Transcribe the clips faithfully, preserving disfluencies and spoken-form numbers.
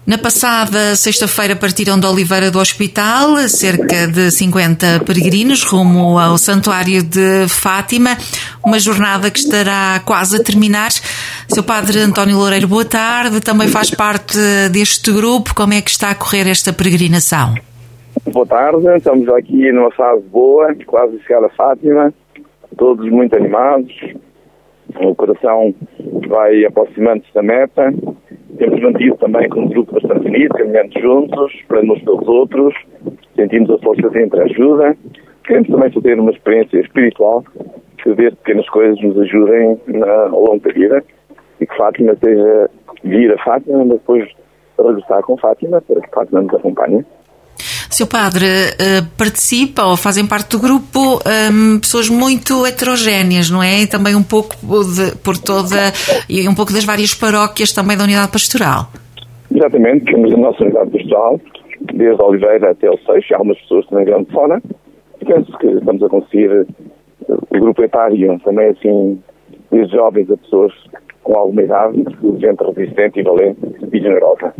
Na passada sexta-feira partiram de Oliveira do Hospital cerca de cinquenta peregrinos rumo ao Santuário de Fátima, uma jornada que estará quase a terminar. Seu Padre António Loureiro, boa tarde, também faz parte deste grupo. Como é que está a correr esta peregrinação? Boa tarde, estamos aqui numa fase boa, quase a chegar a Fátima, todos muito animados, o coração vai aproximando-se da meta. Temos mantido também com um grupo bastante unido, caminhando juntos, esperando uns pelos outros, sentimos a força de entreajuda. Queremos também fazer uma experiência espiritual, que ver pequenas coisas nos ajudem na, ao longo da vida, e que Fátima seja vir a Fátima, mas depois regressar com Fátima, para que Fátima nos acompanhe. Seu Padre, participa ou fazem parte do grupo um, pessoas muito heterogéneas, não é? E também um pouco de, por toda, e um pouco das várias paróquias também da unidade pastoral. Exatamente, temos a nossa unidade pastoral, desde Oliveira até o Seixo, há algumas pessoas também vêm de fora, e penso que estamos a conseguir o grupo etário também assim, desde jovens a pessoas com alguma idade, gente resistente e valente e generosa.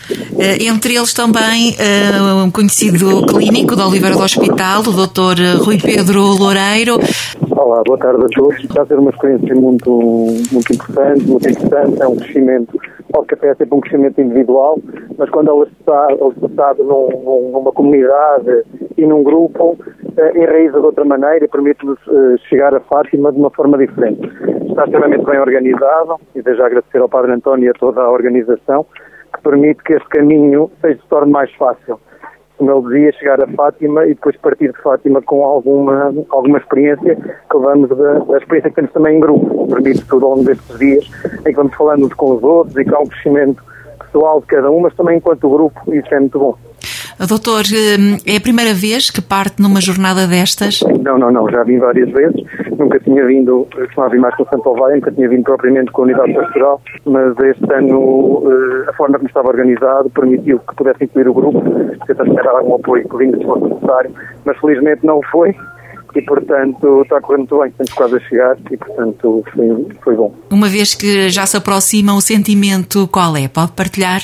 Uh, entre eles também uh, um conhecido clínico da Oliveira do Hospital, o doutor Rui Pedro Loureiro. Olá, boa tarde a todos. Está a ser uma experiência muito, muito importante, muito interessante, é um crescimento, pode que até é sempre um crescimento individual, mas quando ela está, ela está passado num, numa comunidade e num grupo, uh, enraiza de outra maneira e permite-nos uh, chegar a Fátima de uma forma diferente. Está extremamente bem organizado e desde já agradecer ao Padre António e a toda a organização, que permite que este caminho seja, se torne mais fácil. Como ele dizia, chegar a Fátima e depois partir de Fátima com alguma, alguma experiência que levamos da, da experiência que temos também em grupo. Permite tudo ao longo destes dias em que vamos falando uns com os outros e que há um crescimento pessoal de cada um, mas também enquanto grupo, isso é muito bom. Doutor, é a primeira vez que parte numa jornada destas? Não, não, não, já vim várias vezes, nunca tinha vindo, costumava vir mais com o Santo Ovaio, nunca tinha vindo propriamente com a unidade pastoral, mas este ano a forma como estava organizado permitiu que pudesse incluir o grupo, tentar dar algum apoio clínico se fosse necessário, mas felizmente não foi. E, portanto, está correndo muito bem, estamos quase a chegar e, portanto, foi, foi bom. Uma vez que já se aproxima, o sentimento qual é? Pode partilhar?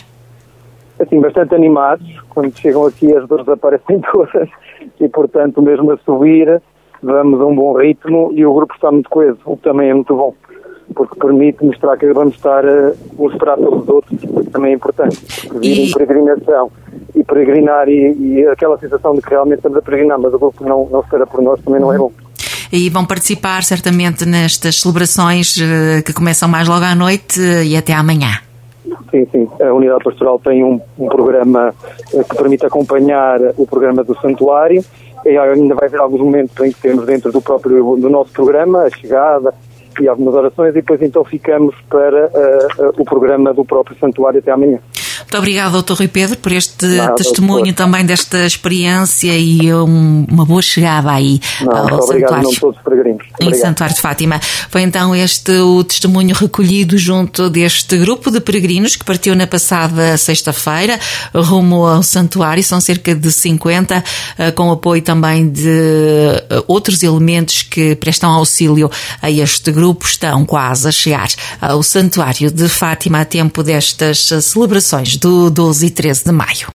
Assim, bastante animados. Quando chegam aqui as dores aparecem todas e, portanto, mesmo a subir, vamos a um bom ritmo e o grupo está muito coeso, o que também é muito bom, porque permite mostrar que vamos estar a mostrar pelos outros, o que também é importante. Vir e... em peregrinação e peregrinar e, e aquela sensação de que realmente estamos a peregrinar, mas o grupo não, não será por nós, também não é bom. E vão participar certamente nestas celebrações que começam mais logo à noite e até amanhã. Sim, sim. A unidade pastoral tem um, um programa que permite acompanhar o programa do santuário e ainda vai haver alguns momentos em que temos dentro do próprio do nosso programa a chegada e algumas orações e depois então ficamos para uh, uh, o programa do próprio santuário até amanhã. Muito obrigada, doutor Rui Pedro, por este Não, testemunho doutor. também desta experiência e um, uma boa chegada aí Não, ao obrigado, Santuário. não todos os peregrinos. Em Santuário de Fátima. Foi então este o testemunho recolhido junto deste grupo de peregrinos que partiu na passada sexta-feira rumo ao Santuário. São cerca de cinquenta, com apoio também de outros elementos que prestam auxílio a este grupo. Estão quase a chegar ao Santuário de Fátima a tempo destas celebrações do doze e treze de maio.